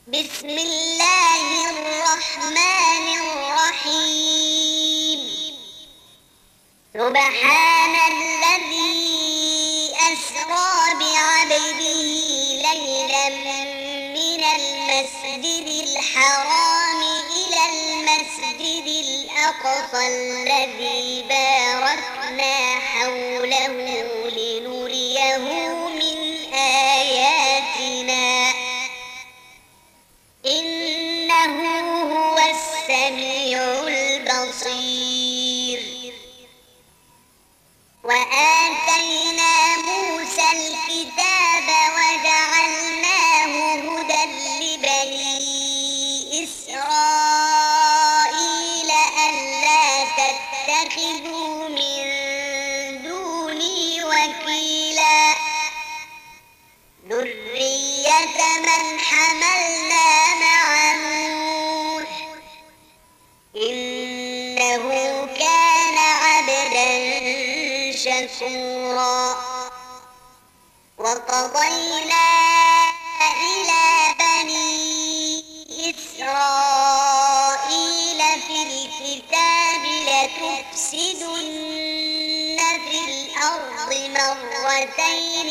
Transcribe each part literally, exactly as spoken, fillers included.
بسم الله الرحمن الرحيم. سبحان الذي أسرى بعبده ليلا من المسجد الحرام إلى المسجد الأقصى الذي باركنا حوله لنريه من آياتنا إنه هو السميع البصير. وآتينا موسى الكتاب وجعلناه هدى لبني إسرائيل ألا تتخذوا من دوني وكيلا ذرية من حملنا مع نوح إنه كان عبدا شكورا. وقضينا إلى بني إسرائيل في الكتاب لتفسدن في الأرض مرتين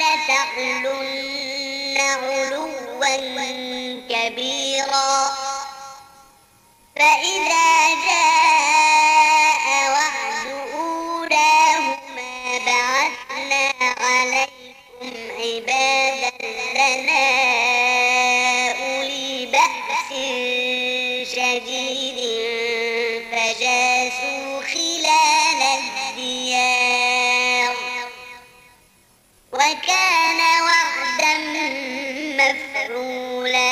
ولتعلن علوا كبيرا. فإذا جاء وعد أولاهما بعثنا عليكم عبادا لنا أولي بأس شديد فجاسوا خلال الديار وكان وعدا مفعولا.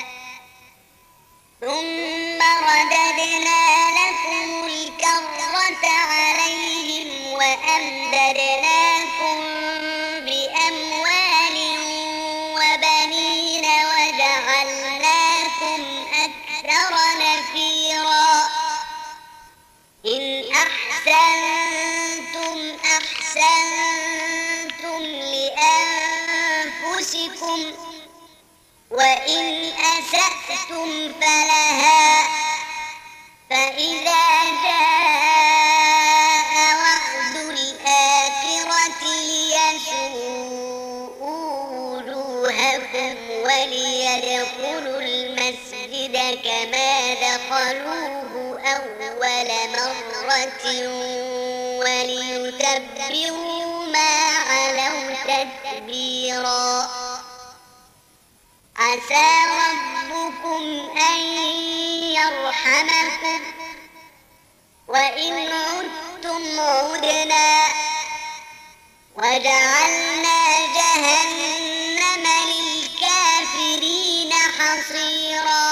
ثم رددنا لكم الكرة عليهم وأمددناكم بأموال وبنين وجعلناكم أكثر نفيرا. إن أحسنتم أحسنتم لأنفسكم وإن أسأتم فلها. فإذا جاء وعد الآخرة ليسوءوا وجوهكم وليدخلوا المسجد كما دخلوه أول مرة وليتبروا ما علوا تتبيرا. عسى ربكم أن يرحمكم وإن عدتم عدنا وجعلنا جهنم للكافرين حصيرا.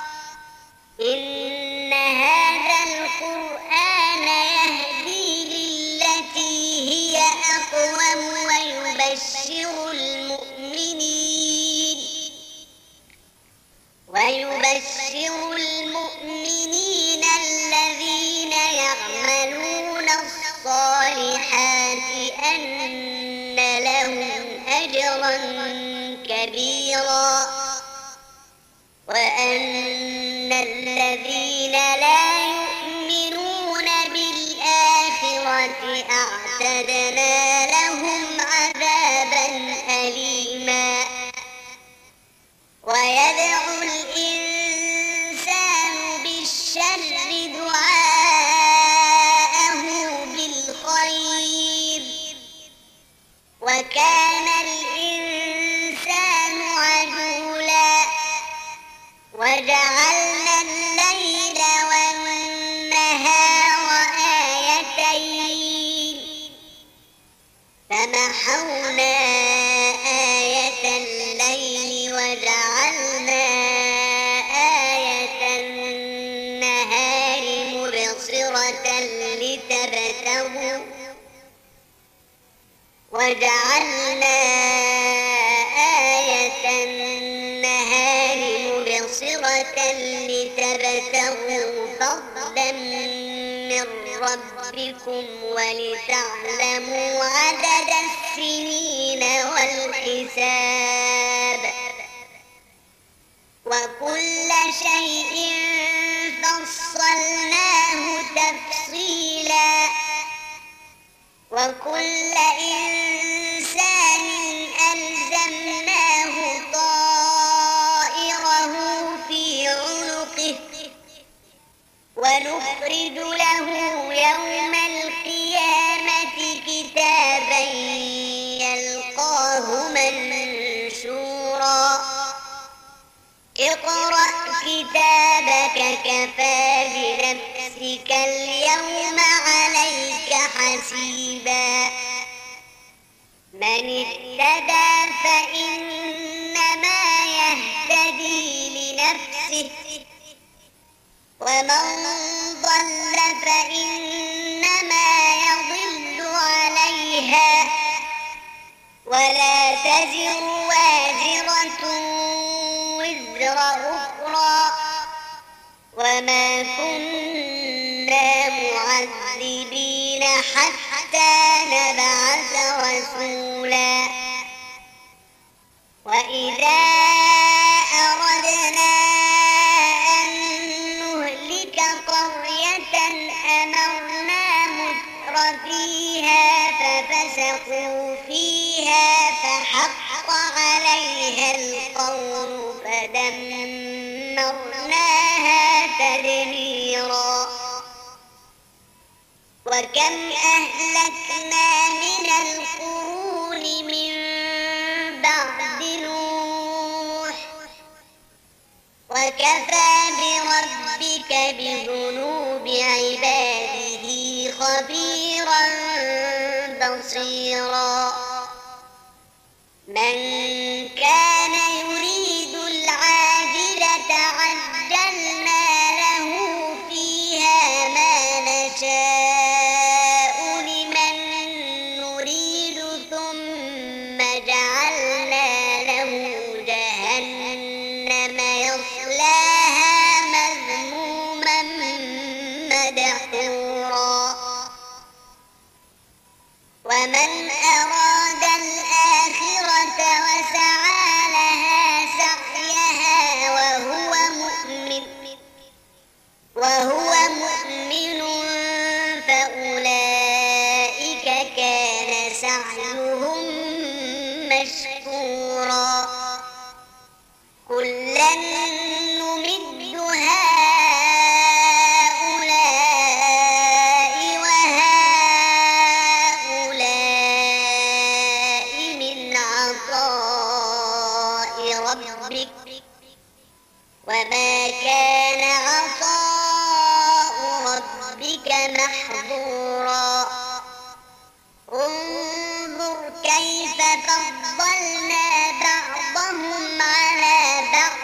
إن هذا القرآن يهدي للتي هي أقوم ويبشر المؤمنين ويبشر المؤمنين الذين يعملون الصالحات أن لهم أجرا كبيرا وأن الذين لا يؤمنون بالآخرة أعتدنا لهم عذابا أليما. ويدعو الإنسان بالشر دعاءه بالخير وكان الإنسان عجولا. وجعلنا الليل والنهار آيتين فمحونا آية الليل وجعلنا آية النهار مبصرة لتبتغوا وجعلنا آية النهار مبصرة لتبتغوا فضلا من ربكم ولتعلموا عدد السنين والحساب وكل شيء فصلناه تفصيلا وكل إنسان ألزمناه طائره في عنقه ونخرج له يوم القيامة كتابا يلقاه منشورا اقرأ كتابك كفى بنفسك اليوم عليك حسيبا من اهتدى فإنما يهتدي لنفسه ومن ضل فإنما يضل عليها ولا تزر وازرة وزر أخرى وما كنا معذبين حتى نبعث رسولا وإذا أردنا أن نهلك قرية أمرنا متر فيها ففسقوا فيها فحق عليها القول فدمرناها تدميرا وكم أهلكنا من القرون من بعد نوح وكفى بربك بذنوب عباده خبيرا بصيرا من كان يريد العاجلة عجلنا له فيها ما نشاء لمن نريد ثم جعلنا له جهنم يصلاها مذموما مدحورا ومن أراد الآخرة وسعى لها سعيها وهو مؤمن وهو مؤمن فأولئك كان سعيهم مشكورا كلا نمد هؤلاء وهؤلاء من عطاء ربك وما كان عطاء ربك محظورا انظر كيف فضلنا بعضهم على بعض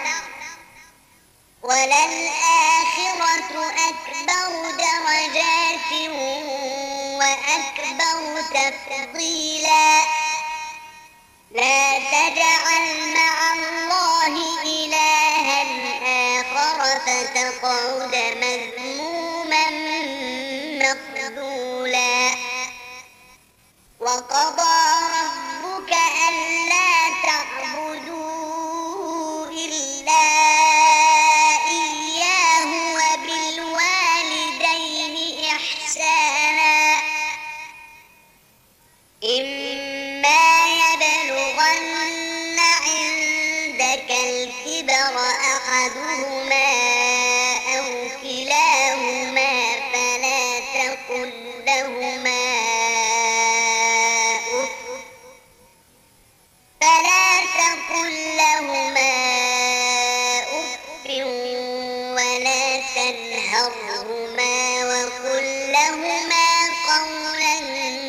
وللآخرة أكبر درجات وأكبر تفضيلا لا تجعل مع الله إلها آخر فتقعد مذموما مخذولا وقضى ربك ألا تعبدوا إلا إياه وبالوالدين إحسانا إما يبلغن عندك الكبر أحدهما أو كلاهما فلا تقل لهما فلا تقل لهما أف ولا تنهرهما وقل لهما قولا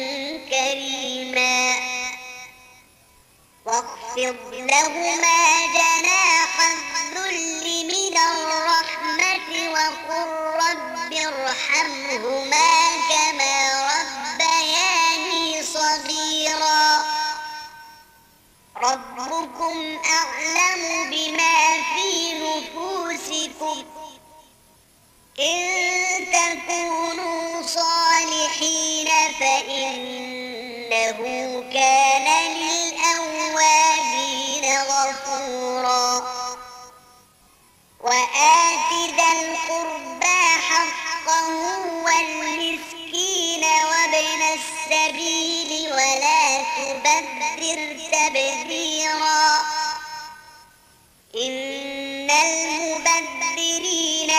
كريما واخفض لهما جناح الذل من الرحمة وقل رب ارحمهما كما ربياني صغيرا ربكم أعلم بما في نفوسكم إن تكونوا صالحين فإنه كان للأوابين غفورا القربى حقه والمسكين وابن السبيل ولا تبذر تبذيرا إن المبذرين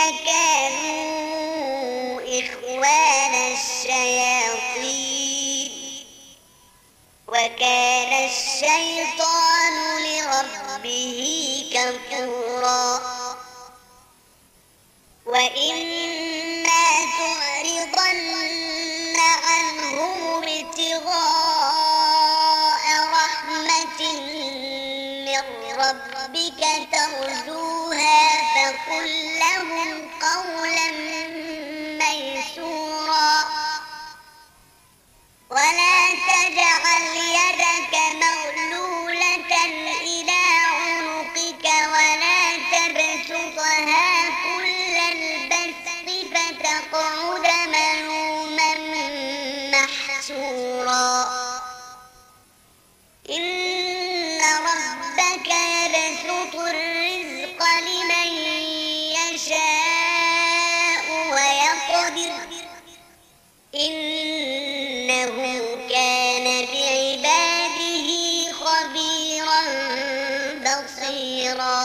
كانوا إخوان الشياطين وكان الشيطان لربه كفورا وإما تعرضن عنهم ابتغاء رحمة من ربك ترجوها فقل لهم قولا ميسورا ولا تجعل يدك مغلولة إلى عنقك ولا تبسطها كل البسط فتقعد ملوما محسورا إن ربك يبسط الرزق لمن يشاء ويقدر إنه كان بعباده خبيرا بصيرا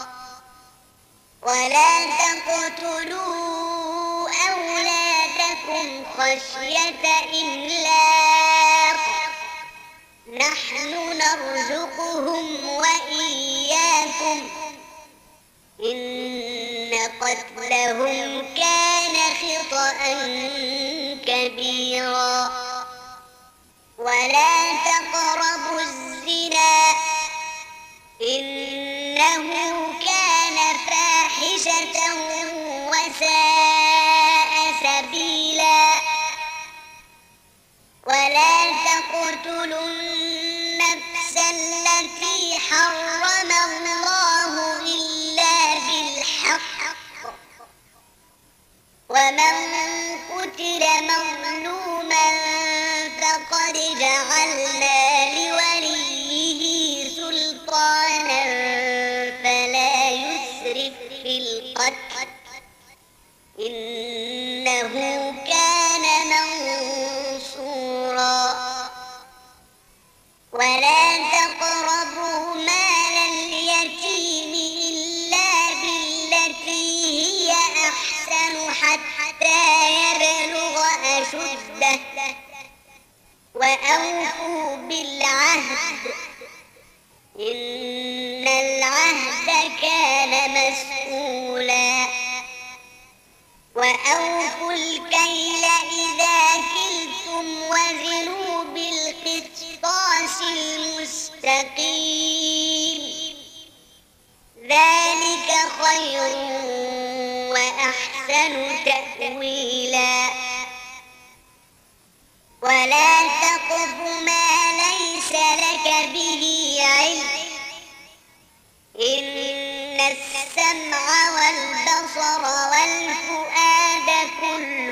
ولا تقتلوا أولادكم خشية إملاق نحن نرزقهم وإياكم إن قتلهم كان خطأ كبيرا ولا تقربوا الزنا إنه كان فاحشة وساء سبيلا ولا تقتلوا النفس التي حرم الله إلا بالحق ومن قتل مظلوما فقد جعلنا لوليه سلطانا فلا يسرف في القتل إنه كان منصورا ولا تقربوا مال اليتيم إلا بالتي هي أحسن حتى يبلغ أشده وأوفوا بالعهد إن العهد كان مسؤولا وأوفوا الكيل إذا كلتم وزنوا بالقسطاس المستقيم ذلك خير وأحسن تأويلا ولا تقف ما ليس لك به علم إن السمع والبصر والفؤاد كل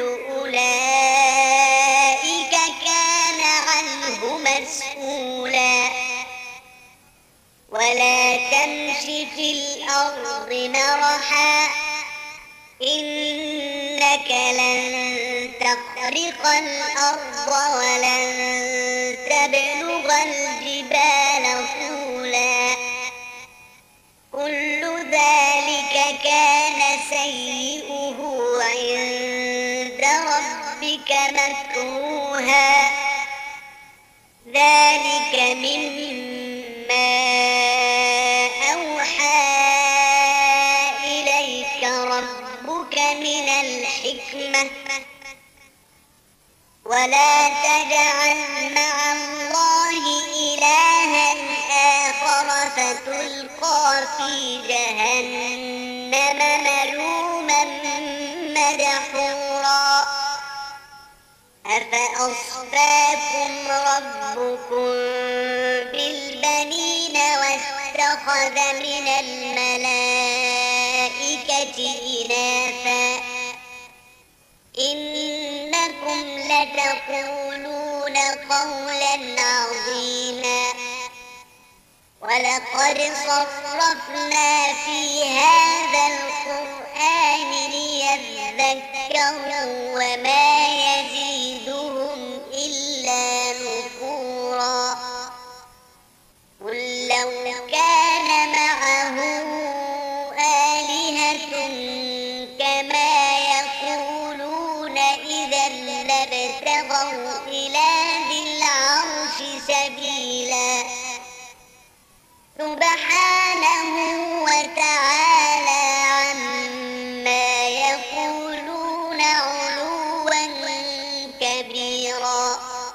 أولئك كان عنه مسؤولا ولا تمش في الأرض مرحا إنك لن تخرق الأرض ولن تبلغ الجبال طولا كل ذلك كان سيئه عند ربك مكروها ذلك مما أوحى إليك ربك من الحكمة ولا تجعل مع الله إلها آخر فتلقى في جهنم ملوما مدحورا أفأصفاكم ربكم بالبنين واتخذ من الملائكة إناثا إنكم لتقولون قولا عظيما ولقد صرفنا في هذا القرآن ليذكروا مكروا وما يزيدهم إلا نفورا قل لو كان معه آلهة كما يقولون إذا لابتغوا إلى ذي العرش سبيلا سبحانه وتعالى عما يقولون علوا كبيرا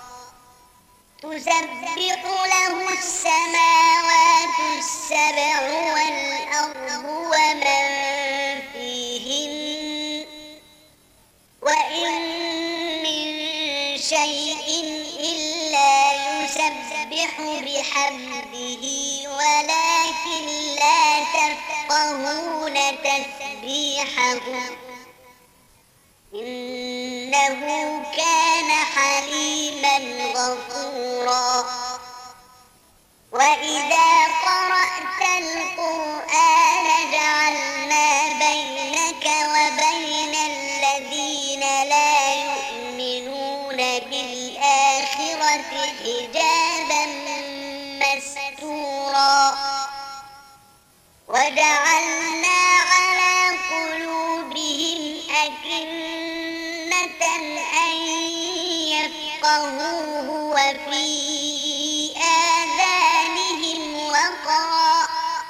تسبح له السماوات السبع والأرض ومن فيهن وإن من شيء إلا يسبح بحمده ولكن لا تفقهون تسبيحهم إنه كان حليما غفورا وإذا قرأت القرآن جعلنا بينك وبين الذين لا يؤمنون بالآخرة حجابا مستورا وجعلنا على قلوبهم أكنة أن يفقهوه وفي آذانهم وقرا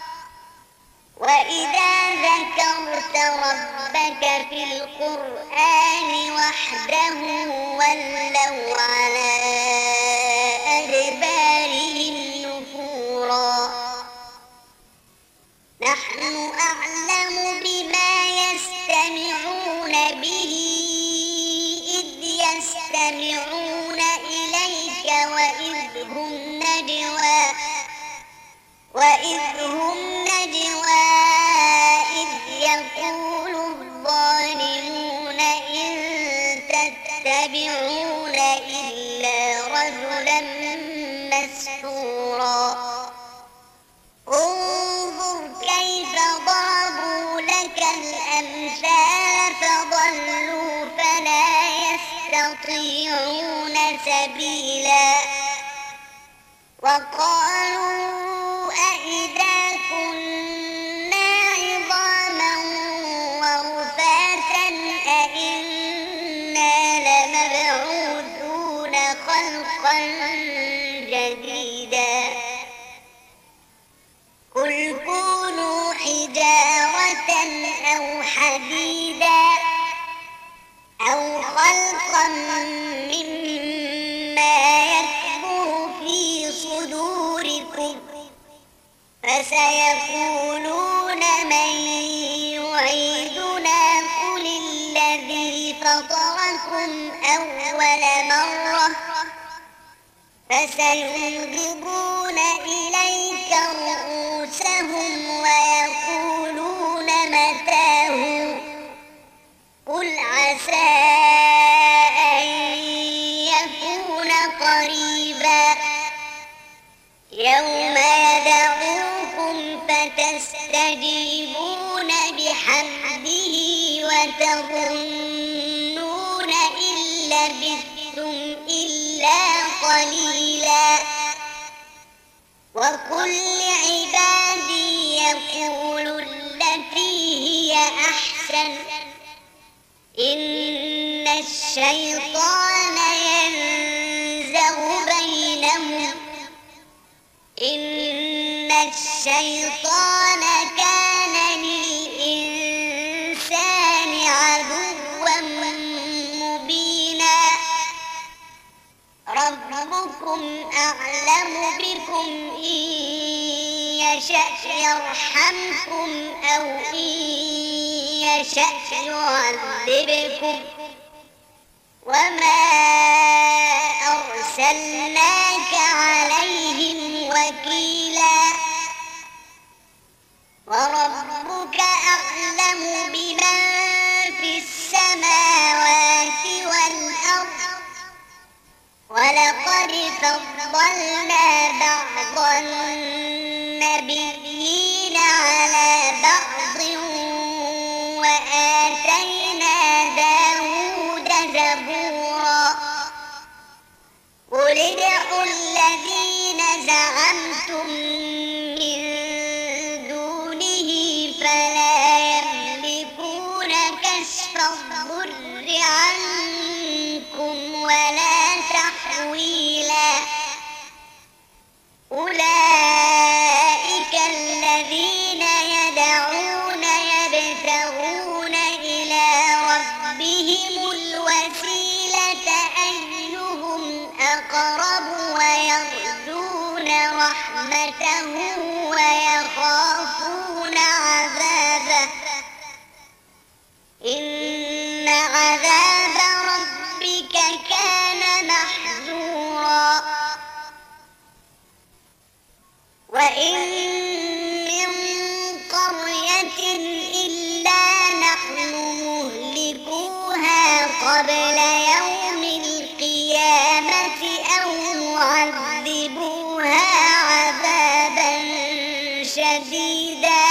وإذا ذكرت ربك في القرآن وحده ولوا على أدبارهم نفورا نحن أعلم بما يستمعون به إذ يستمعون إليك وإذ هم نجوى وإذ هم نجوى إذ يقول الظالمون إن تتبعون إلا رجلا مسحورا انظر كيف ضربوا لك الأمثال فضلوا فلا يستطيعون سبيلا وقالوا أئذا كنا عظاما ورفاتا أئنا لمبعوثون خلقا جديدا قل كونوا حجارة أو حديدا أو خلقا مما يكبر في صدوركم فسيقولون من يعيدنا قل الذي فطركم أول مرة فسينغضون إليك رؤوسهم ويقولون متاه قل عسى أن يكون قريبا يوم يدعوكم فتستجيبون بحمده وتظنون إن لبثتم إلا قليلا وقل لعبادي يقولوا التي هي أحسن إن الشيطان ينزغ بينهم إن الشيطان كان للإنسان عدوا مبينا ربكم أعلم بكم إن يشأ يرحمكم أو إن يشأ يعذبكم وما أرسلناك عليهم وكيلا وربك أعلم بمن في السماوات والأرض ولقد فضلنا بعض النبيين على بعض وآتينا داود الذين زعمتم من دونه فلا يملكون كشف الضر عنكم ولا تحويلا أولئك الذين يدعون يبتغون إلى ربهم الوسيلة أيهم أقرب ويرجون رحمته ويخافون عذابه إن عذاب ربك كان محذورا وإن من قرية إلا نحن مهلكوها قبل يوم القيامة أو معذبوها عذابا شديدا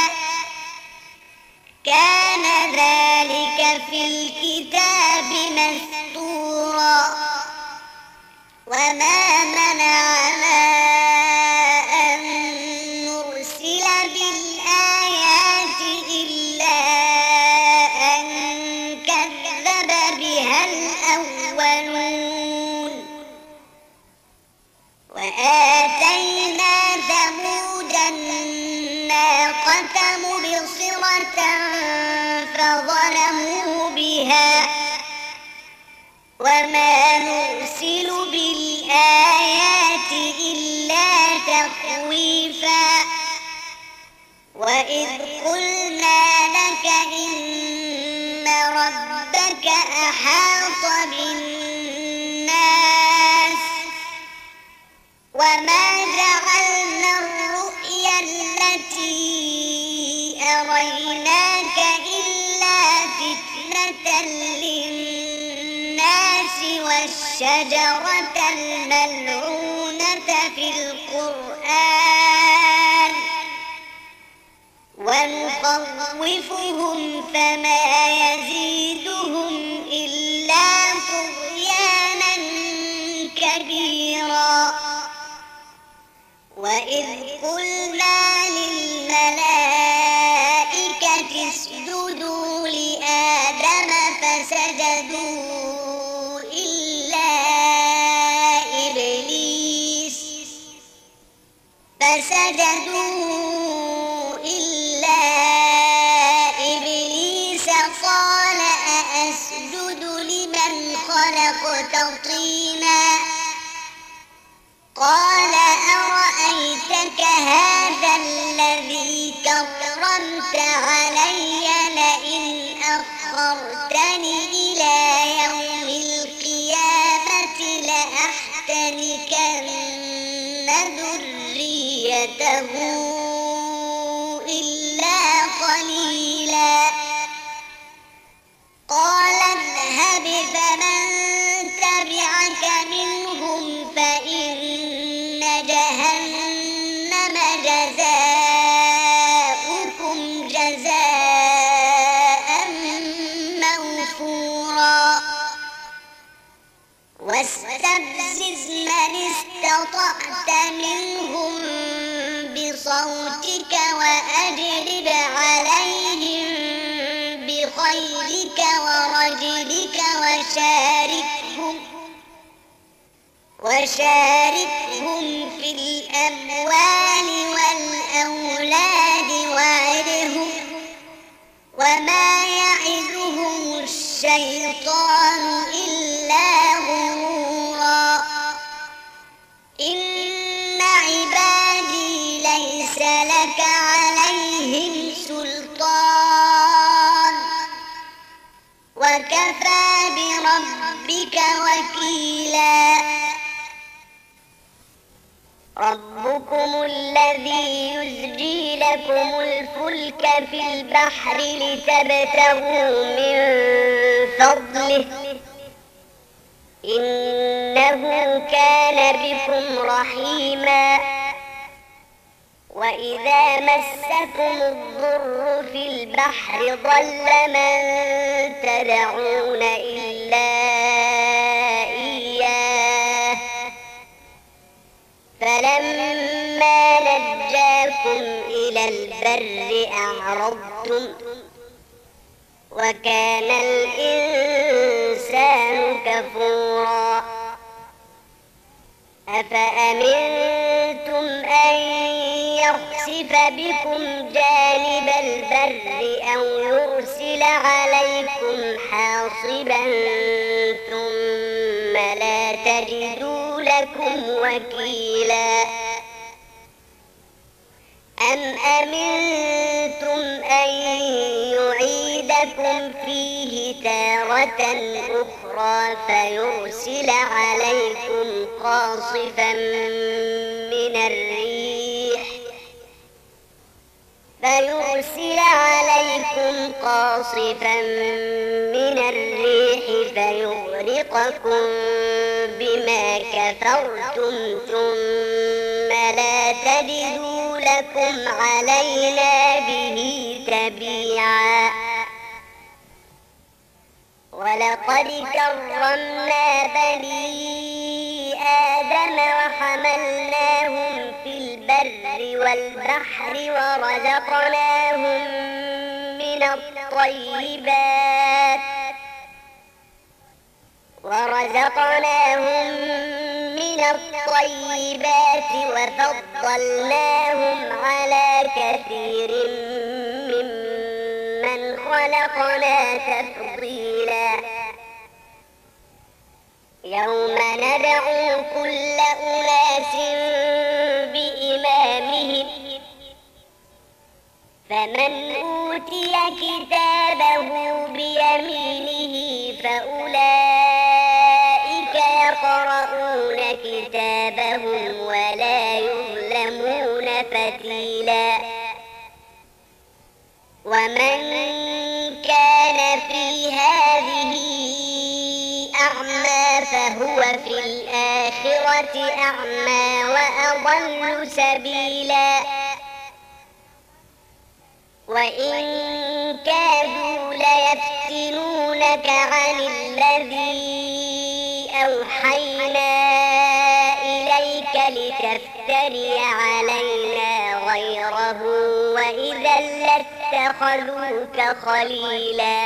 كان ذلك في الكتاب مسطورا وما منعنا أن نرسل بالآيات إلا أن كذب بها الأولون وآتينا ثمود الناقة مبصرة فظلموا بها وما نرسل بالآيات إلا تخويفا وإذ قلنا لك إن ربك أحاط بالناس وما جعلنا الرؤيا التي أريناك إلا فتنة للناس والشجرة الملعونة في القرآن ونخوفهم فما يزيدهم إلا طغيانا كبيرا وإذ قلنا للملائكة اسجدوا لآدم فسجدوا إلا إبليس فسجدوا إلا إبليس قال أأسجد لمن خلقت طينا قال أرأيتك هذا الذي كرمت علي لئن أخرتني إلى يوم القيامة لأحتنكن ذريته إلا قليلا قال اذهب فمن تبعك منهم فإن جهنم جزاؤكم جزاء موفورا واستفزز من استطعت منهم بصوتك وأجلب عليهم بخيلك ورجلك وشاركهم وشاركهم في الأموال والأولاد وعدهم وما يعدهم الشيطان إلا غرورا إن عبادي ليس لك عليهم سلطان وكفى بربك وكيلا ربكم الذي يزجي لكم الفلك في البحر لتبتغوا من فضله إنه كان بكم رحيما وإذا مسكم الضر في البحر ضل من تدعون إلا إياه البر أعرضتم وكان الإنسان كفورا أفأمنتم أن يخسف بكم جانب البر أو يرسل عليكم حاصبا ثم لا تجدوا لكم وكيلا أم أمنتم أن يعيدكم فيه تارة أخرى فيرسل عليكم قاصفا من الريح فيرسل عليكم قاصفا من الريح فيغرقكم بما كفرتم ثم لا تجدوا لكم علينا به تبيعا ولقد كرمنا بني آدم وحملناهم في البر والبحر ورزقناهم من الطيبات ورزقناهم من الطيبات وفضلناهم على كثير ممن خلقنا تفضيلا يوم ندعو كل أناس بإمامهم فمن أوتي كتابه بيمينه فأولئك يقرؤون كتابهم ولا يظلمون فتيلا ومن كان في هذه أعمى فهو في الآخرة أعمى وأضل سبيلا وإن كادوا ليفتنونك عن الذي أوحينا إليك لتفتري علينا غيره وإذا لاتخذوك خليلا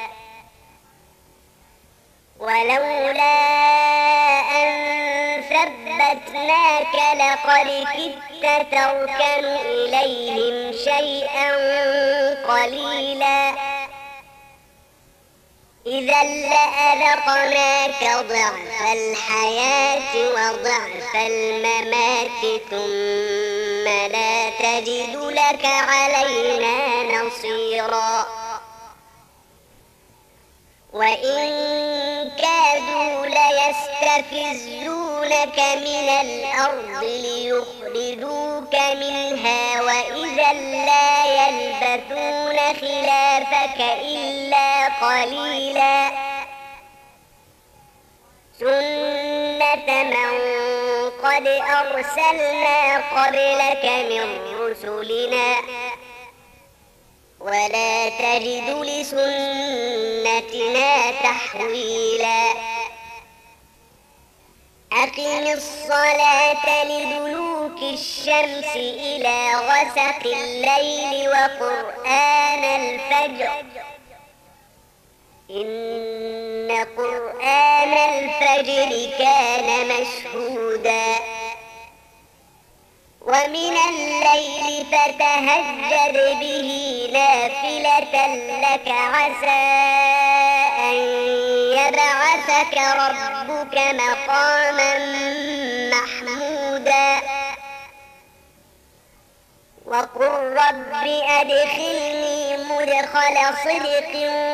ولولا أن ثبتناك لقد كدت تركن إليهم شيئا قليلا إذا لأذقناك ضعف الحياة وضعف الممات ثم لا تجد لك علينا نصيرا وإن كادوا ليستفزونك من الأرض ليخرجوك منها وإذا لا يلبثون خلافك إلا قليلا سنة من قد أرسلنا قبلك من رسلنا ولا تجد لسنتنا تحويلا أقم الصلاة لدلوك الشمس إلى غسق الليل وقرآن الفجر إن قرآن الفجر كان مشهودا ومن الليل فتهجد به نافلة لك عسى أن يبعثك ربك مقاما محمودا وقل رب أدخلني مدخل صدق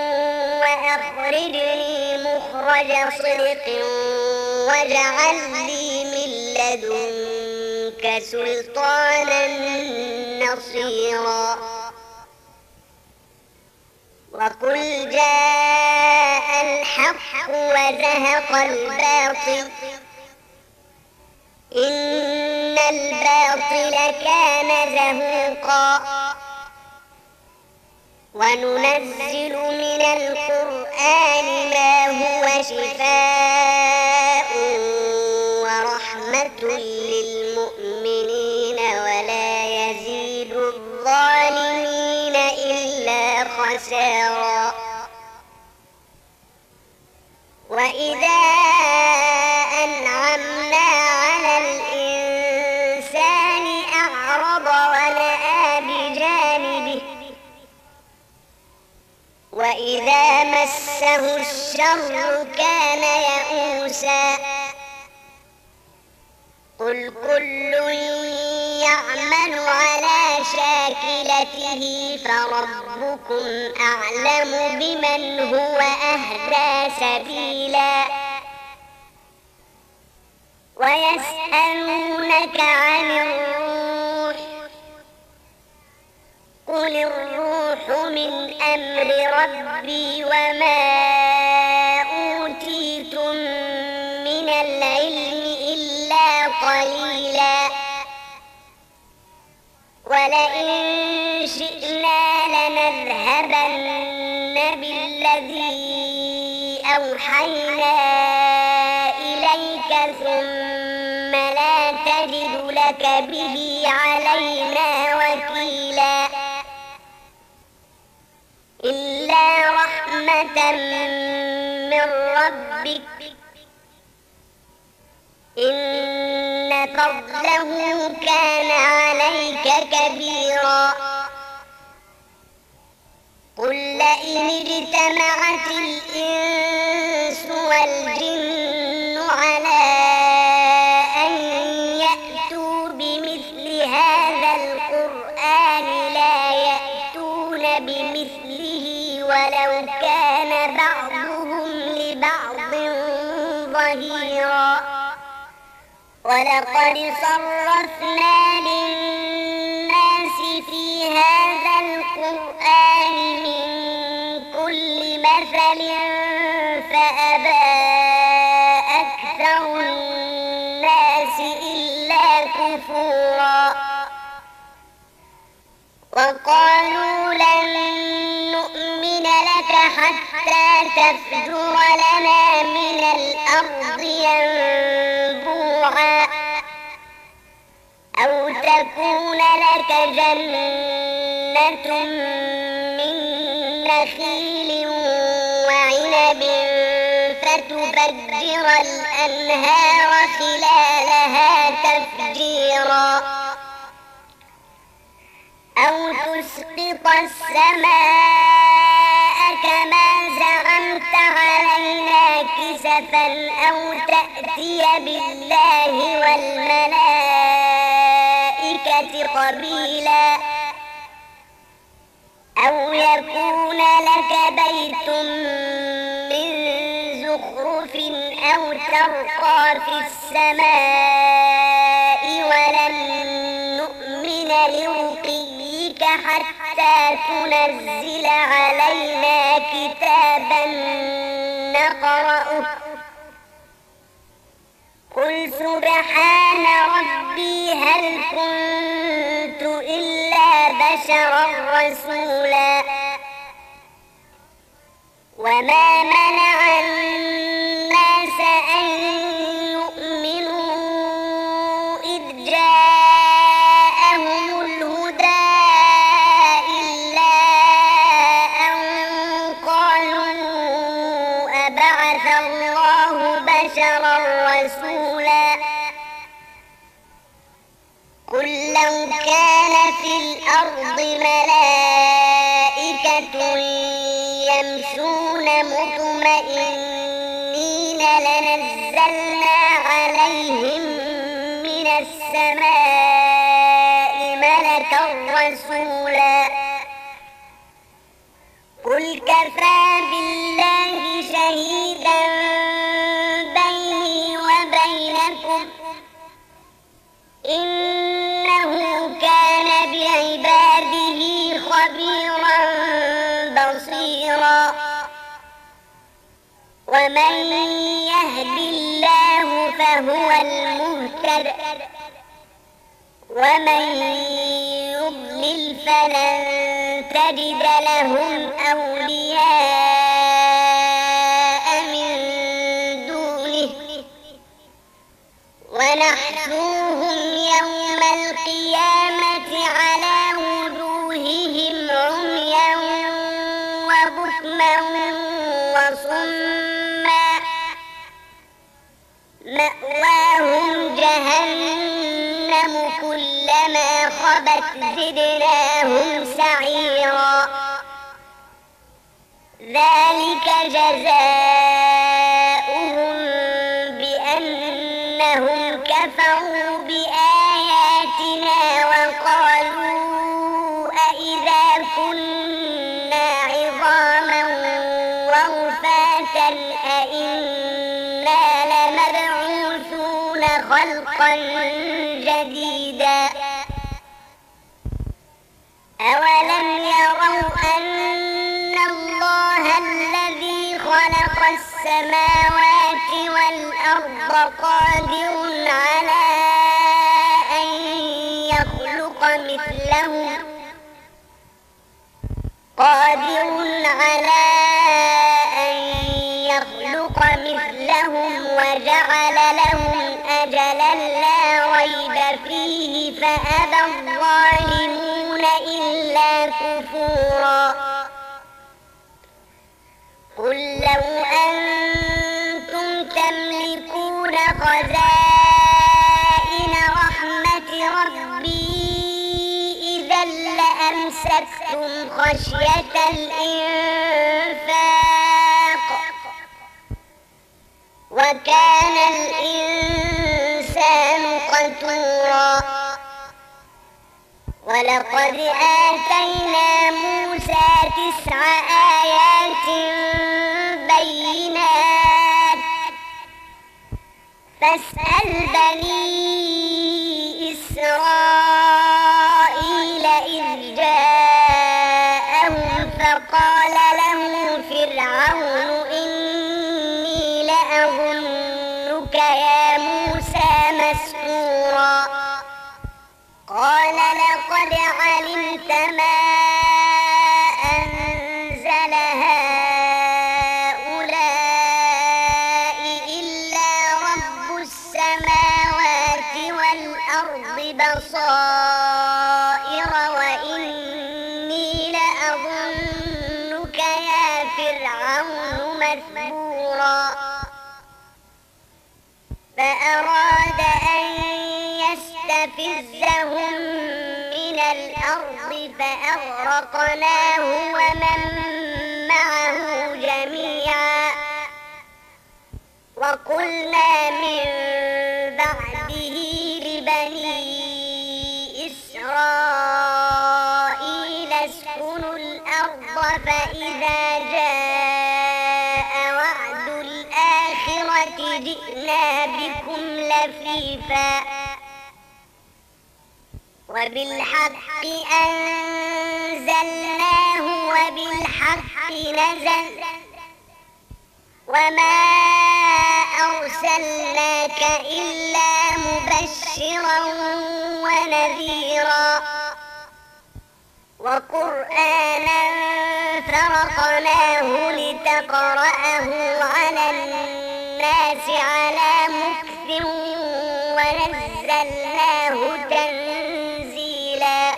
وأخرجني مخرج صدق واجعل لي من لدنك سلطانا نصيرا وقل جاء الحق وزهق الباطل إن الباطل كان زهوقا وننزل من القرآن ما هو شفاء ورحمة للمؤمنين ولا يزيد الظالمين خسارا. وإذا أنعمنا على الإنسان أعرض ونأى بجانبه وإذا مسه الشر كان يئوسا. قل كل يعمل على شاكلته فربكم أعلم بمن هو أهدى سبيلا. ويسألونك عن الروح قل الروح من أمر ربي وما أوتيتم من العلم إلا قليلا. ولئن شئنا لنذهبن بالذي أوحينا إليك ثم لا تجد لك به علينا وكيلا. إلا رحمة من ربك إن فضله كان عليك كبيرا. قل لئن اجتمعت الإنس والجن على أن يأتوا بمثل هذا القرآن لا يأتون بمثله ولو كان بعضهم لبعض ظهيرا. ولقد صرفنا للناس في هذا القرآن من كل مثل فأبى أكثر الناس إلا كفورا. وقالوا لن نؤمن لك حتى تفجر لنا من الأرض ينبوعا أو تكون لك جنة من نخيل وعنب فتفجر الأنهار خلالها تفجيرا أو تسقط السماء كما زعمت علينا كسفا أو تأتي بالله والملائكة قبيلا أو يكون لك بيت من زخرف أو ترقى في السماء ولن نؤمن لرقيك حتى تنزل علينا كتابا نقرأه قل سبحان ربي هل كنت إلا بشرا رسولا. وما منع الناس أن يؤمنوا إذ جاءهم الهدى إلا أن قالوا أبعث الله بشرا رسولا. قل لو كان في الأرض ملائكة يمشون مطمئنين لنزلنا عليهم من السماء ملكا رسولا. قل كفى بالله شهيدا بيني وبينكم إنه كان بعباده خبيرا بصيرا. ومن يهد الله فهو المهتد ومن يضلل فلن تجد لهم أولياء من دونه ونحشوهم يوم القيامة على وجوههم عميا بكما وصما مأواهم جهنم كلما خبت زدناهم سعيرا ذلك جزاؤهم بأنهم كفروا بآياتنا وقالوا أإذا كنا عظاما ورفاتا أإنا لمبعوثون خلقا جديدا أولم يروا أن الله الذي خلق السماوات والأرض قادر على أن يخلق مثلهم قادر على أن يخلق مثلهم وجعل لهم أجلا لا ريب فيه فأبى الظالمون إلا كفورا قل لو أنتم تملكون خزائن رحمة ربي إذا لأمسكتم خشية الإنفاق وكان الإنسان قتورا ولقد آتينا موسى تسع آيات بينات فاسأل بني إسرائيل إذ جاءهم فقال له فرعون إني لأظنك يا موسى مسحورا قال لقد علمت ما أنزل هؤلاء إلا رب السماوات والأرض بصائر وإني لأظنك يا فرعون مثبورا فأراد أن يستفزهم من الأرض فأغرقناه ومن معه جميعا وقلنا من بعده لبني إسرائيل اسكنوا الأرض فإذا جاء وعد الآخرة جئنا بكم لفيفا وبالحق أنزلناه وبالحق نزل وما أرسلناك إلا مبشرا ونذيرا وقرآنا فرقناه لتقرأه على الناس على مكث ونزلناه تنزيلا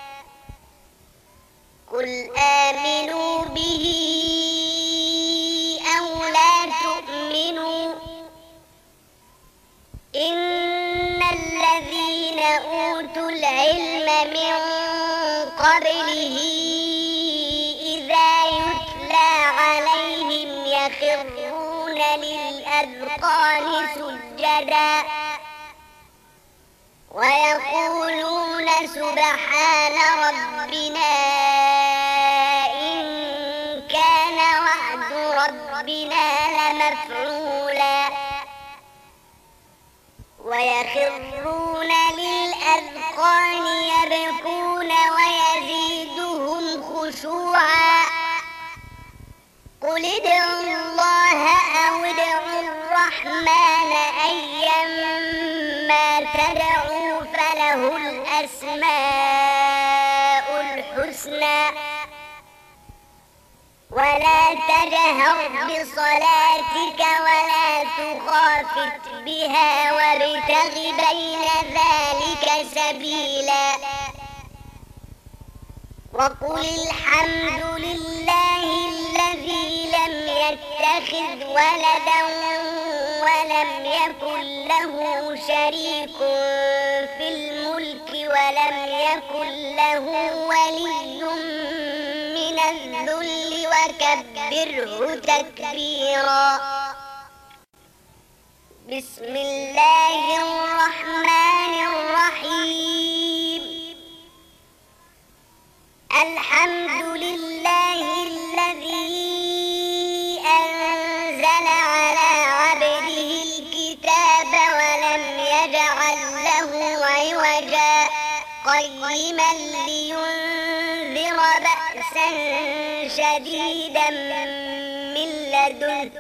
قل آمنوا به أو لا تؤمنوا إن الذين أوتوا العلم من قبله إذا يتلى عليهم يخرون للأذقان سجدا ويقولون سبحان ربنا إن كان وعد ربنا لمفعولا ويخرون للأذقان يبكون ويزيدهم خشوعا قل ادعوا الله أو ادعوا الرحمن أيما تدعوا فله الأسماء الحسنى ولا تجهر بصلاتك ولا تخافت بها وابتغ بين ذلك سبيلا وقل الحمد لله الذي يتخذ ولدا ولم يكن له شريك في الملك ولم يكن له ولي من الذل وكبره تكبيرا. بسم الله الرحمن الرحيم. الحمد لله الذي أنزل على عبده الكتاب ولم يجعل له عوجا قيما لينذر بأسا شديدا من لدنه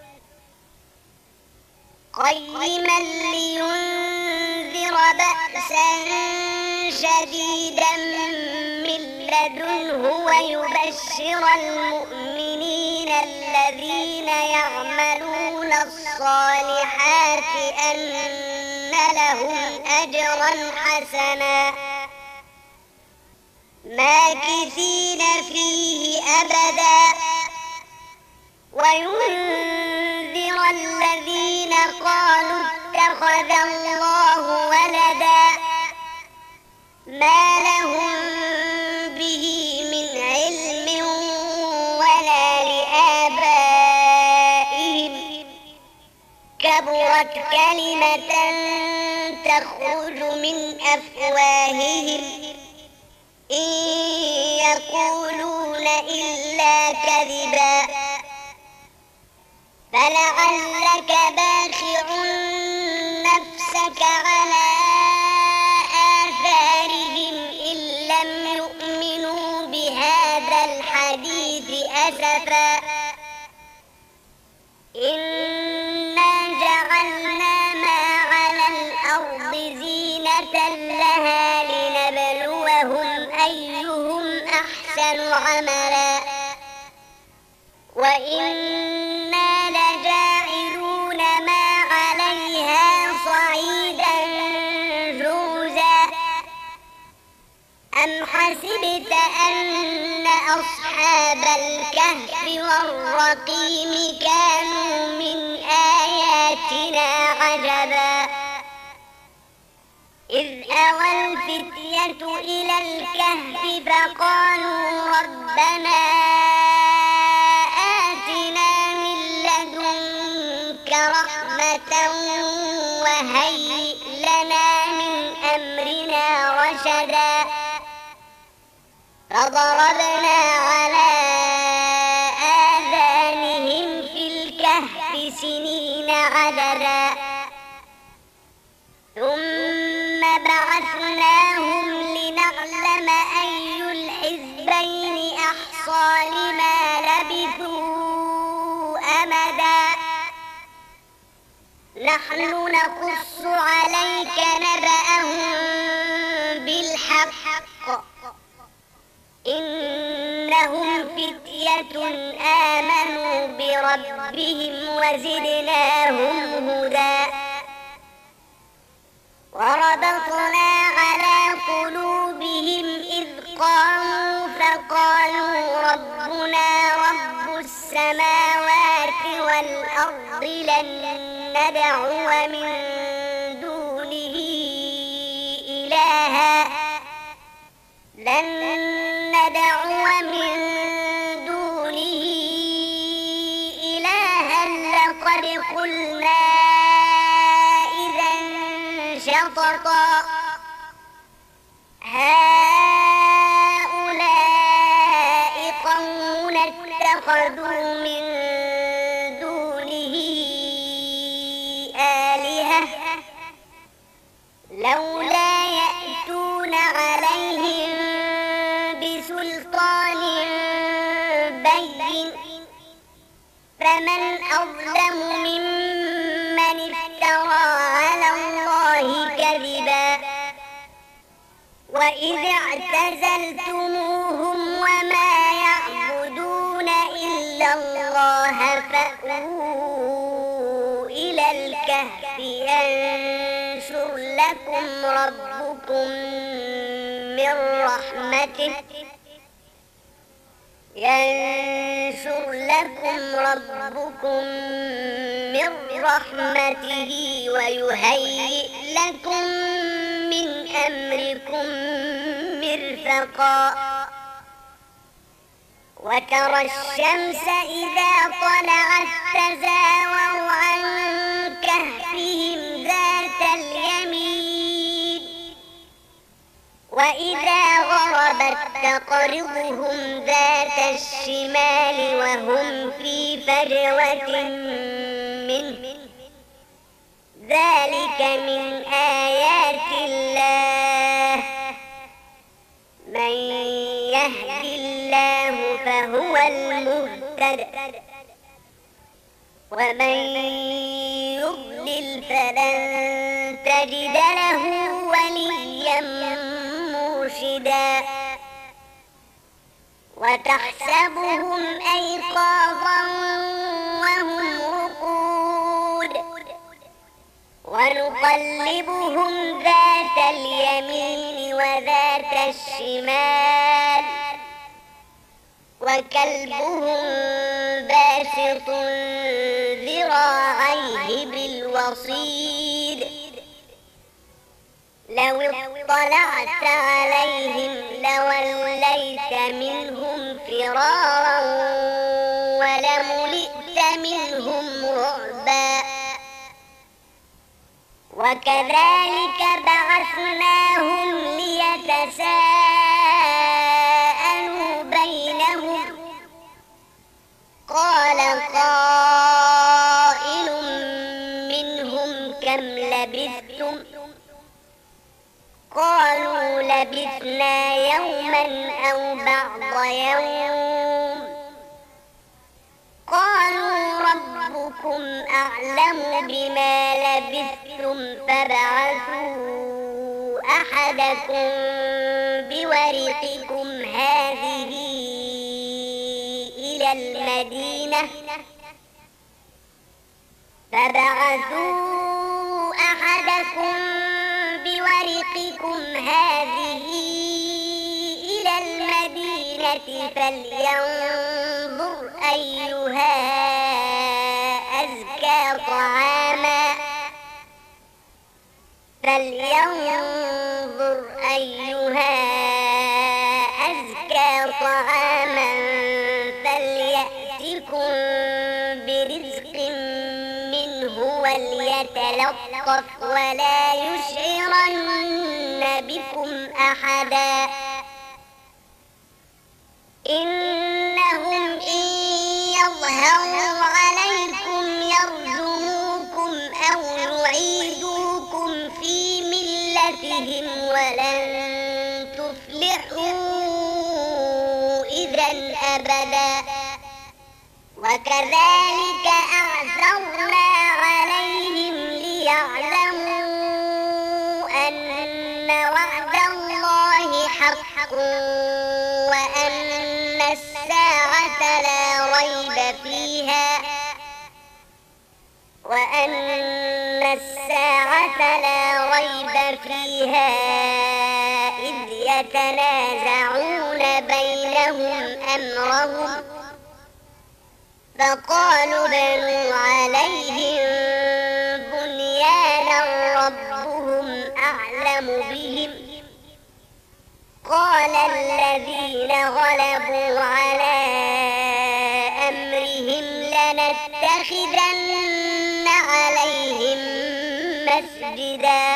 قيما لينذر بأسا شديدا من لدنه ويبشر المؤمنين الذين يعملون الصالحات أن لهم أجرا حسنا ماكثين فيه أبدا وينذر الذين قالوا اتخذ الله ولدا ما لهم به من علم ولا لآبائهم كبرت كلمة تخرج من أفواههم إن يقولون إلا كذبا فلعلك باخع نفسك على آثارهم إن لم يؤمنوا بهذا الحديث أسفا إنا جعلنا ما على الأرض زينة لها لنبلوهم أيهم أحسن عملا وإنا لجاعلون ما عليها صعيدا جرزا أم حسبت أن أصحاب الكهف والرقيم كانوا من آياتنا عجبا إذ أوى الفتية إلى الكهف فقالوا ربنا آتنا من لدنك رحمة وهيئ لنا من أمرنا رشدا فضربنا على آذانهم في الكهف سنين عددا ثم بعثناهم لنعلم أي الحزبين أحصى لما لبثوا أمدا نحن نقص عليك نبأهم بالحق إنهم فتية آمنوا بربهم وزدناهم هدى وربطنا على قلوبهم إذ قاموا فقالوا ربنا رب السماوات والأرض لن ندعو من دونه إلها لن ندعو من دونه إلها لقد قلنا إذا شططا هؤلاء قوم اتخذوا من دونه آلهة لولا يأتون عليهم بسلطان بين فمن أظلم ممن افترى على الله كذبا وإذ اعتزلتموهم وما يعبدون إلا الله فأووا إلى الكهف ينشر لكم ربكم من رحمته ينشر لكم ربكم من رحمته ويهيئ لكم من أمركم مرفقا وترى الشمس إذا طلعت تزاور عن كهفهم ذات اليمين وإذا غربت تقرضهم ذات الشمال وهم في فجوة منه ذلك من آيات الله من يهد الله فهو المهتد ومن يضلل فلن تجد له وليا مرشدا وتحسبهم أيقاظا وهم رقود ونقلبهم ذات اليمين وذات الشمال وكلبهم باسط ذراعيه بالوصيد لو اطلعت عليهم لوليت منهم فرارا ولملئت منهم رعبا وكذلك بعثناهم ليتساءلوا بينهم قال قائل منهم كم لبثتم قالوا لبثنا يوما أو بعض يوم قالوا ربكم أعلم بما لبثتم فابعثوا أحدكم بورقكم هذه إلى المدينة فابعثوا أحدكم بورقكم هذه إلى المدينة فلينظر أيها أزكى طعاما فلينظر أيها أزكى طعاما فليأتكم برزق منه وليتلطف ولا يشعرن بكم أحدا إنهم إن يظهروا عليكم يرجموكم أو يعيدوكم في ملتهم ولن تفلحوا إذا أبدا وكذلك أعثرنا عليهم ليعلموا أن وعد الله حق وأن الساعة لا ريب فيها وأن الساعة لا ريب فيها إذ يتنازعون بينهم أمرهم فقالوا بنوا عليهم بنيانا ربهم أعلم بهم قال الذين غلبوا على أمرهم لنتخذن عليهم مسجدا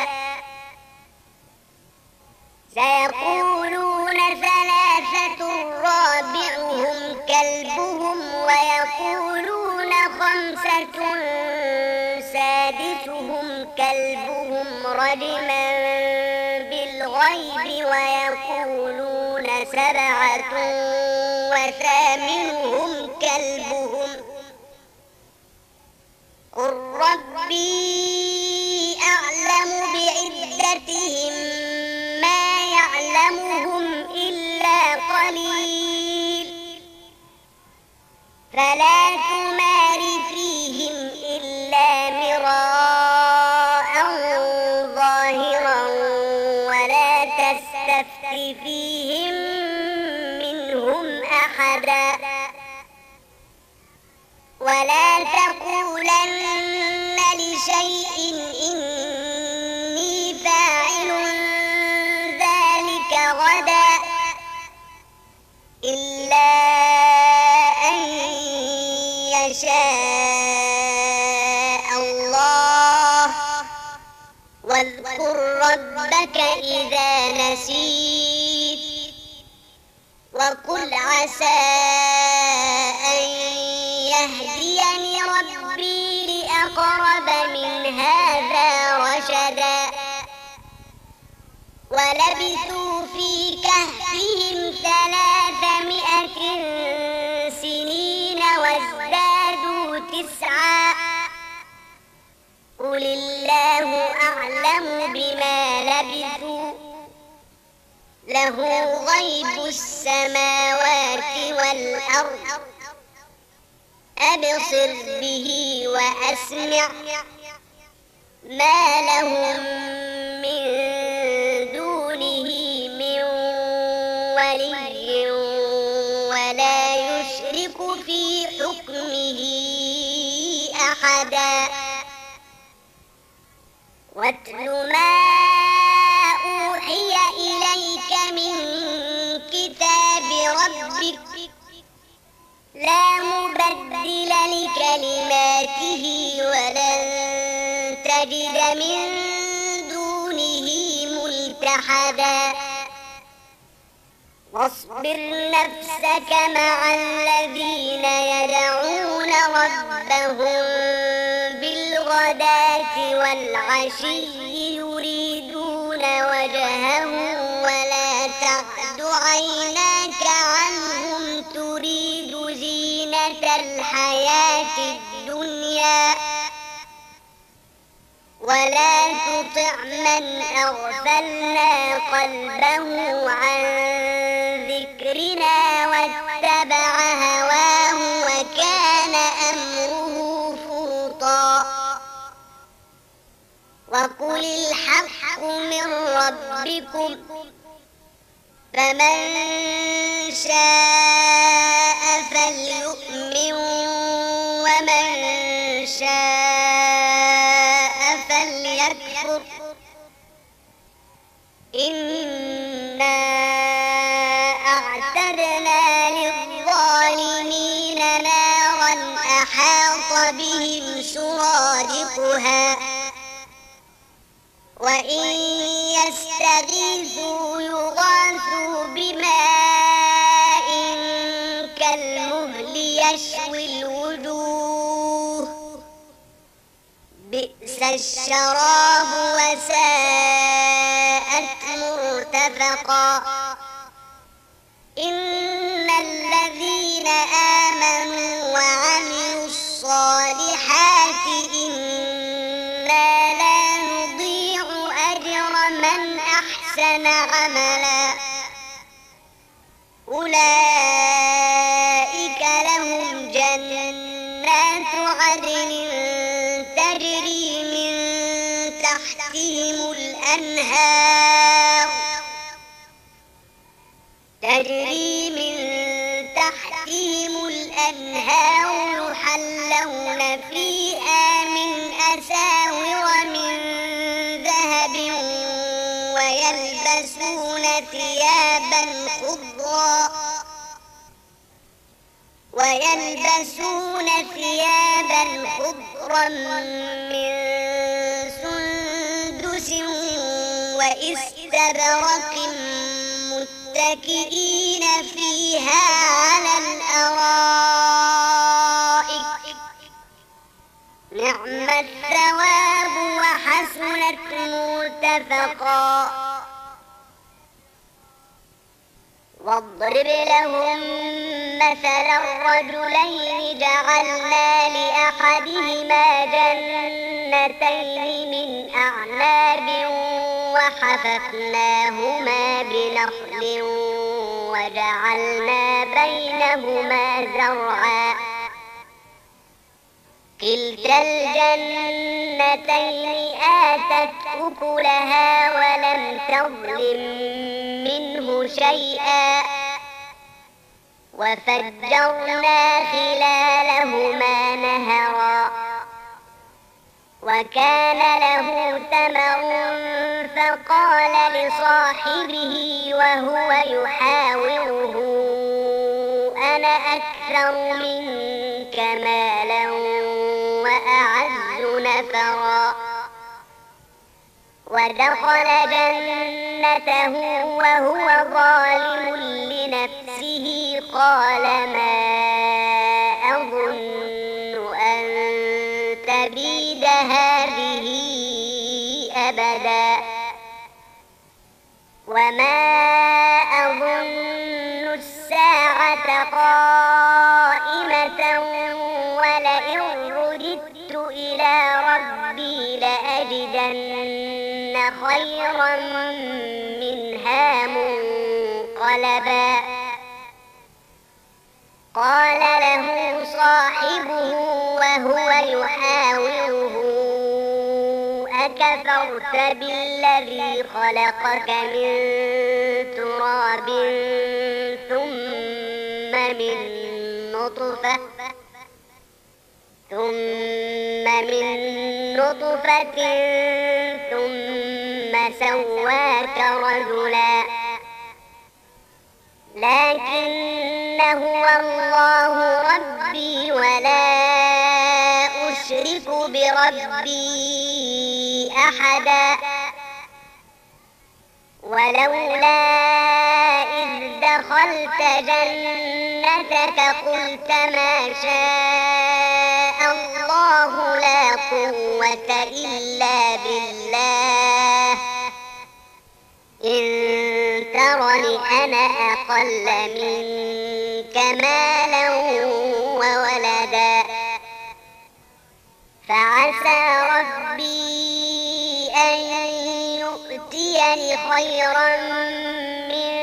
سيقولون ثلاثة رابعهم كلبهم ويقولون خمسة سادسهم كلبهم رجما بالغيب ويقولون سبعة وثامنهم كلبهم قل ربي أعلم بعدتهم ما يعلمهم إلا قليل فلا تمار فيهم إلا مراء ظاهرا ولا تستفت فيهم منهم أحدا ولا تقولن لشيء إني فاعل ذلك غدا إلا أن يشاء الله واذكر ربك إذا نسيت وقل عسى أن يهديني ربي لأقرب من هذا رشدا ولبثوا في كهفهم ثلاثمائة سنين وازدادوا تسعا قل الله أعلم بما لبثوا له غيب السماوات والأرض أبصر به وأسمع ما لهم من دونه من ولي ولا يشرك في حكمه أحدا واتل ما أوحي إليك من كتاب ربك لا مبدل لكلماته ولن تجد من دونه ملتحدا واصبر نفسك مع الذين يدعون ربهم بالغداة والعشي يريدون وجهه ولا تعد عيناك عنهم تريد زينة الحياة الدنيا ولا تطع من أغفلنا قلبه عن ذكرنا واتبع هواه وكان أمره فرطا وقل الحق من ربكم فمن شاء فليؤمن ومن شاء فليكفر إنا أعتدنا للظالمين نارا أحاط بهم سرادقها وإن يستغيثوا يغاثوا بماء كالمهل يشوي الوجوه بئس الشراب وساءت مرتفقا إن الذين آمنوا وعملوا الصالحات إنا لا نضيع أجر من أحسن عملا أولئك لهم جنات عدن تجري من تحتهم الأنهار تجري من تحتهم الأنهار يحلون فيها من أساور من ذهب ويلبسون ثيابا خضرا ويلبسون ثيابا خضرا من سندس وإستبرق متكئين فيها على الأرائك نعم الثواب وحسنت مرتفقا واضرب لهم مثلا الرجلين جعلنا لأحدهما جنتين من أعناب وحففناهما بنخل وجعلنا بينهما زرعا كلتا الجنتين آتت أكلها ولم تظلم منه شيئا وفجرنا خلالهما وكان له ثمر فقال لصاحبه وهو يحاوره أنا أكثر منك مالا وأعز نفرا. ودخل جنته وهو ظالم لنفسه قال ما أظن أن تبيد هذه أبدا وما أظن الساعة قائمة ولئن رددت إلى ربي لأجدن خيرا منها منقلبا. قال له صاحبه وهو يحاوره أكفرت بالذي خلقك من تراب ثم من نطفة ثم من نطفة ثم سواك رجلا لكن هو الله ربي ولا أشرك بربي أحدا. ولولا إذ دخلت جنتك قلت ما شاء الله لا قوة إلا بالله إن ترني أنا أقل منك مالا وولدا فعسى ربي أن يؤتيني خيرا من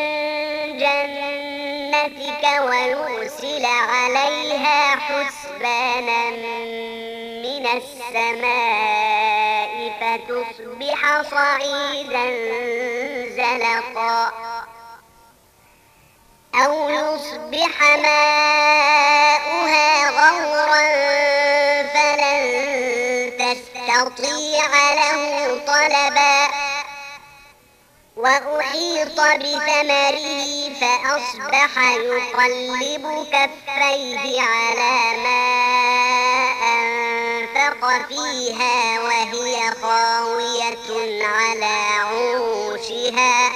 جنتك ويرسل عليها حسبانا من السماء فتصبح صعيدا زلقا أو يصبح ماؤها غورا فلن تستطيع له طلبا. وأحيط بثمره فأصبح يقلب كفيه على ما أنفق فيها وهي خاوية على عروشها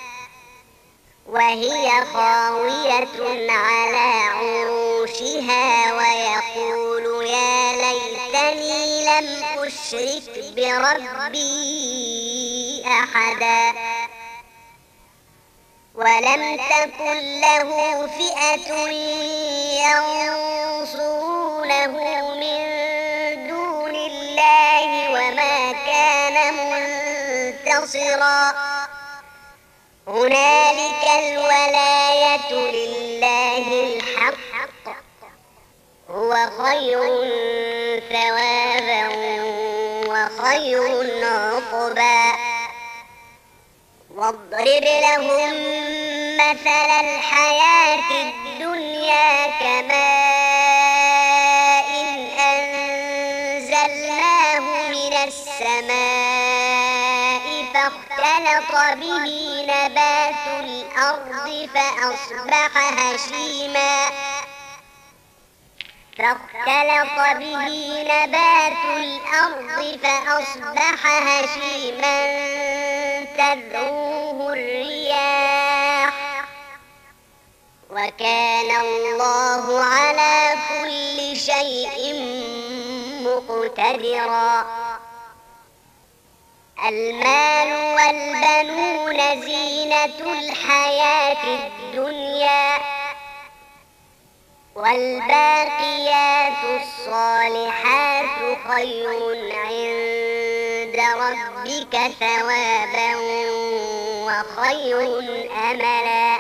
وهي خاوية على عروشها ويقول يا ليتني لم أشرك بربي أحدا. ولم تكن له فئة ينصرونه من دون الله وما كان منتصرا. هنالك الولاية لله الحق هو خير ثوابا وخير عقبا. واضرب لهم مثل الحياة الدنيا كماء أنزلناه من السماء فاختلط به نبات الأرض فأصبح هشيما فاختلط به نبات الأرض فأصبح هشيما تذروه الرياح وكان الله على كل شيء مقتدرا. المال والبنون زينة الحياة الدنيا والباقيات الصالحات خير عند ربك ثوابا وخير أملا.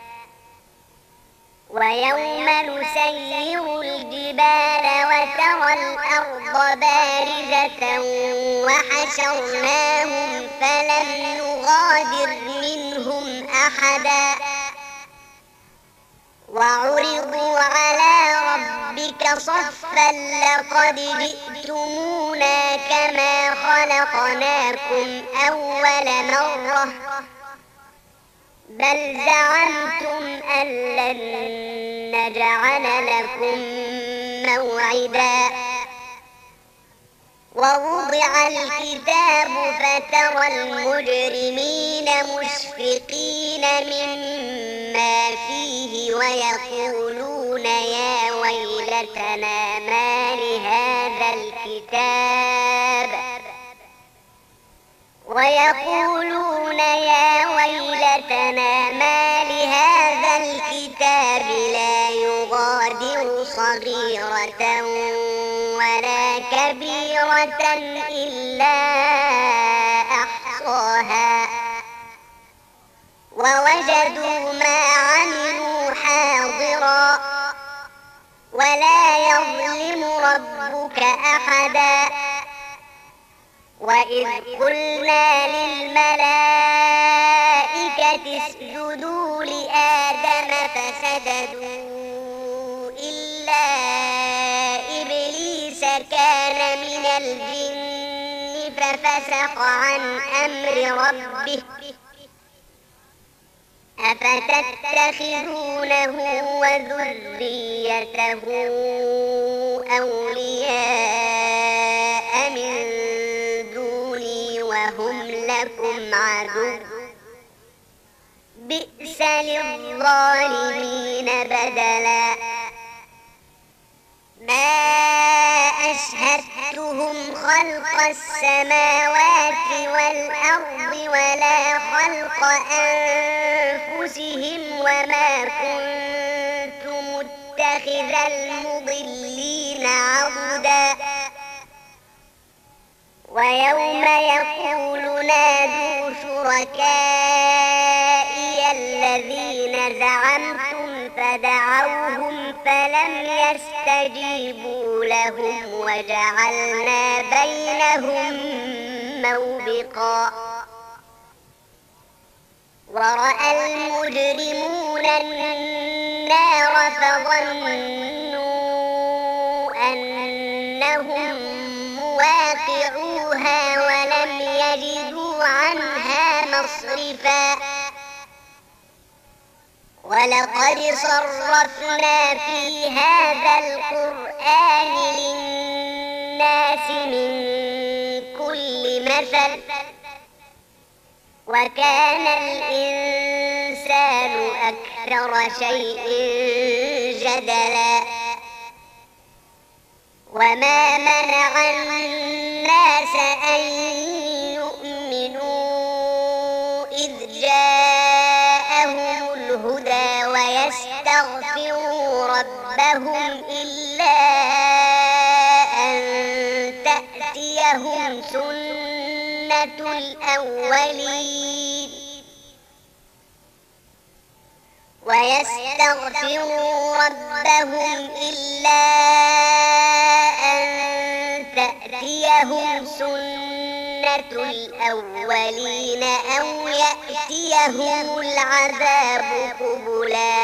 ويوم نسير الجبال وترى الأرض بارزة وحشرناهم فلم نغادر منهم أحدا وعرضوا على ربك ربك صفا لقد جئتمونا كما خلقناكم أول مرة بل زعمتم أن لن نجعل لكم موعدا ووضع الكتاب فترى المجرمين مشفقين مما فيه ويقولون يا ويلتنا ما لهذا الكتاب ويقولون يا ويلتنا ما لهذا الكتاب لا يغادر صغيرة ولا كبيرة إلا أحصاها ووجدوا ما عملوا حاضرا ولا يظلم ربك أحدا وإذ قلنا للملائكة اسجدوا لآدم فسجدوا إلا إبليس كان من الجن ففسق عن أمر ربه أفتتخذونه وذريته أولياء من دوني وهم لكم عدو بئس للظالمين بدلا ما أشهدتهم خلق السماوات والأرض ولا خلق أنفسهم وما كنت متخذ المضلين عضدا ويوم يقول نادوا شركائي الذين زعمتم فدعوهم فلم يستجيبوا لهم وجعلنا بينهم موبقا ورأى المجرمون النار فظنوا أنهم مواقعوها ولم يجدوا عنها مصرفا ولقد صرفنا في هذا القرآن للناس من كل مثل وكان الإنسان أكثر شيء جدلا وما منع الناس أن يؤمنوا إذ جاءهم الهدى ويستغفروا ربهم إلا أن تأتيهم سنة الأولين ويستغفروا ربهم إلا أن تأتيهم سنة الأولين أو يأتيهم العذاب قبلا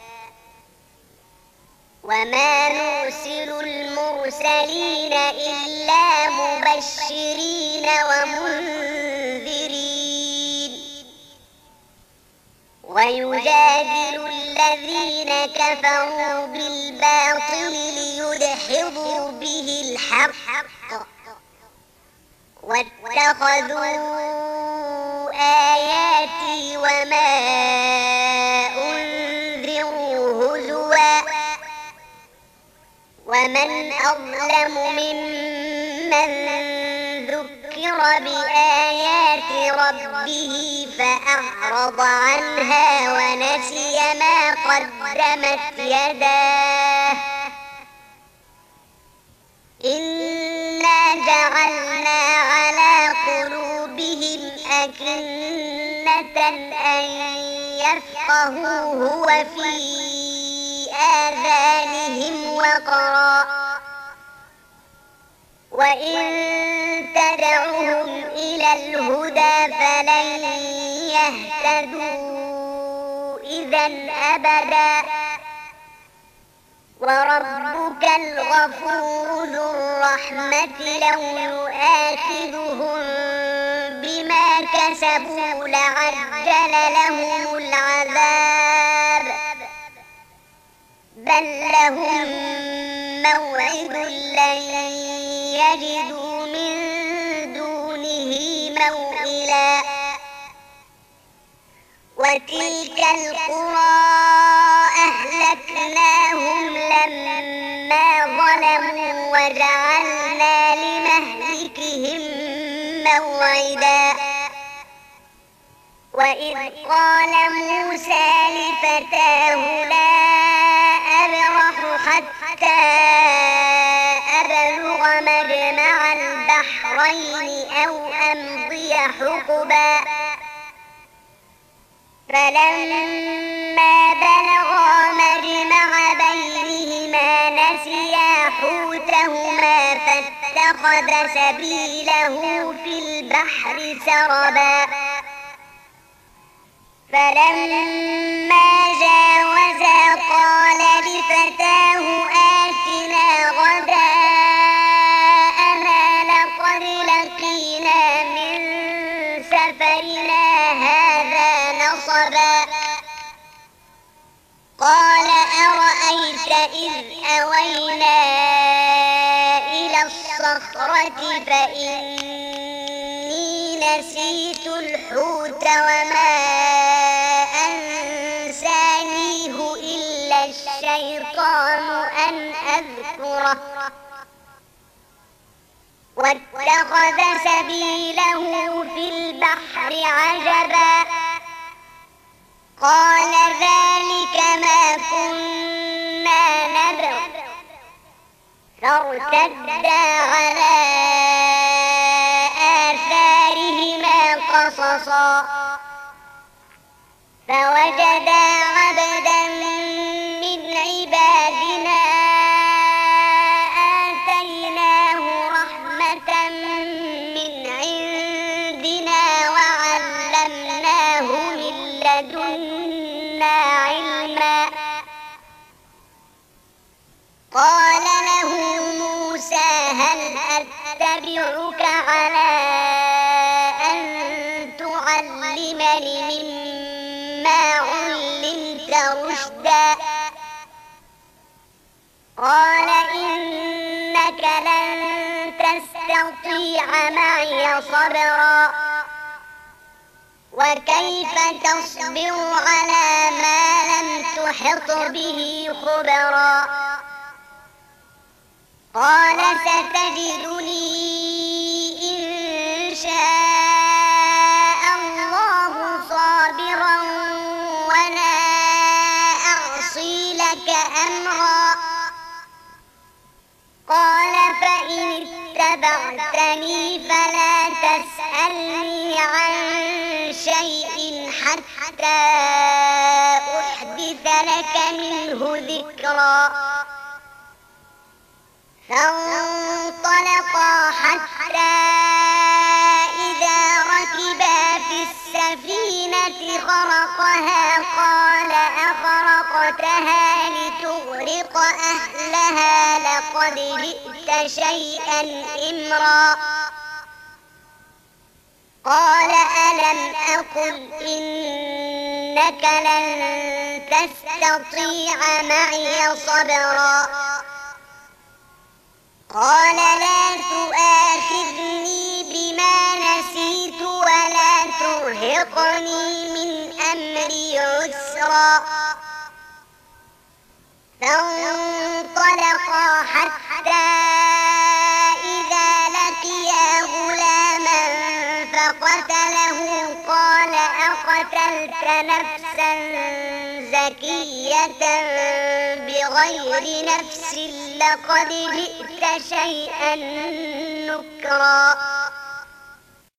وما نرسل المرسلين إلا مبشرين ومنذرين ويجادل الذين كفروا بالباطل ليدحضوا به الحق واتخذوا آياتي وما أنذروا هزوا ومن أظلم ممن ذكر بآيات ربه فأعرض عنها ونسي ما قدمت يداه إنا جعلنا على قلوبهم أكنة أن يفقهوه وفي آذانهم وقرا وإن تدعوهم إلى الهدى فلن يهتدوا إذا أبدا وربك الغفور ذو الرحمة لو يؤاخذهم بما كسبوا لعجل لهم العذاب بل لهم موعد لن يجدوا من دونه موئلا وتلك القرى أهلكناهم لما ظلموا وجعلنا لمهلكهم موعدا وإذ قال موسى لفتاه لا أبرح حتى أبلغ مجمع البحرين أو أمضي حقبا فلما بلغا مجمع بينهما نسيا حوتهما فاتخذ سبيله في البحر سربا فلما جاوزا قال لفتاه آتنا غداءنا لقد لقينا من سفرنا هذا نصبا قال أرأيت إذ أوينا إلى الصخرة فإني نسيت الحوت وما أنسانيه إلا الشيطان أن أذكره واتخذ سبيله في البحر عجبا قال ذلك ما كنا نبغ فارتدا على آثارهما قصصا فوجدا عبدا من عبادنا آتيناه رحمة من عندنا وعلمناه من لدنا علما قال له موسى هل أتبعك على أن تعلمني مما علمت رشدا قال إنك لن تستطيع معي صبرا وكيف تصبر على ما لم تحط به خبرا قال ستجدني إن شاء الله صابرا ولا أعصي لك أمرا قال فإن اتبعتني فلا تسألني عن شيء حتى أحدث لك منه ذكرا فانطلقا حتى إذا ركبا في السفينة خرقها قال أخرقتها لتغرق أهلها لقد جئت شيئا إمرا قال ألم أقل إنك لن تستطيع معي صبرا قال لا تؤاخذني بما نسيت ولا ترهقني من أمري عسرا فانطلقا حتى إذا لقيا غلاما فقتله قال أقتلت نفسا زكية بغير نفس لقد جئت شيئا نكرا